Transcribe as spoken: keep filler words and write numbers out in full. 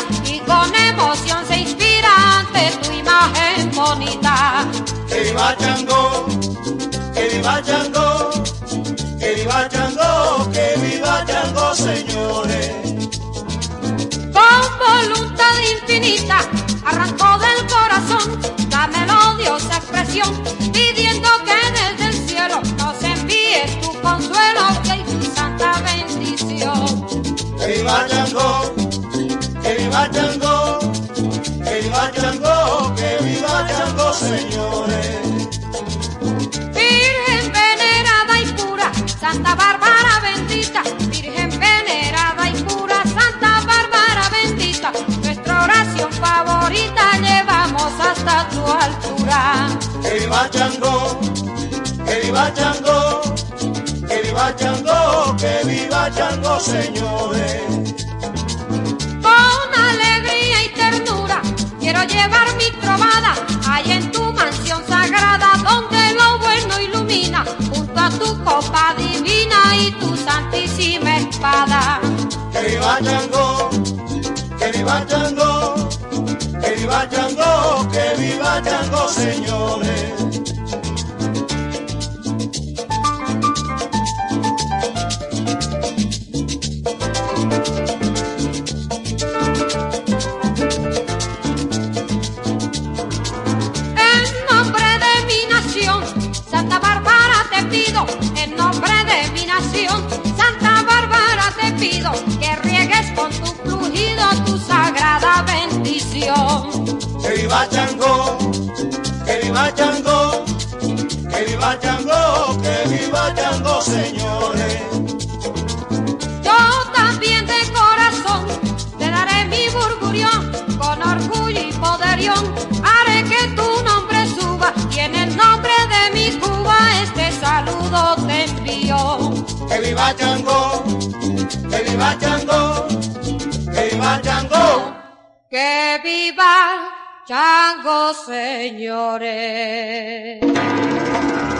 y con emoción se inspira ante tu imagen bonita. Que viva Changó, que viva Changó, que viva Changó, que viva Changó, señores. Con voluntad infinita arrancó del corazón la melodiosa expresión, pidiendo que desde el cielo nos envíes tu consuelo y tu santa bendición. Que viva Changó, que viva Changó, que viva Changó, que viva Changó, señores. Virgen venerada y pura, Santa Bárbara bendita, Virgen venerada y pura, Santa Bárbara bendita, nuestra oración favorita llevamos hasta tu altura. Que viva Changó, que viva Changó, que viva Changó, que viva Changó, señores. Con alegría y ternura quiero llevar mi trovada allá en tu mansión sagrada, donde lo bueno ilumina, junto a tu copa divina y tu santísima espada. Que viva Changó, que viva Changó, que viva Changó, que viva Changó, señores. Santa Bárbara te pido, en nombre de mi nación, Santa Bárbara te pido, que riegues con tu fluido tu sagrada bendición. Que viva Changó, que viva Changó, que viva Changó, que viva Changó, señores. Yo también de corazón te daré mi burgurión, con orgullo y poderión haré que tu nombre suba, y en el nombre de mi Cuba este saludo te envío. Que viva Changó, que viva Changó, que viva Changó, que viva Changó, señores.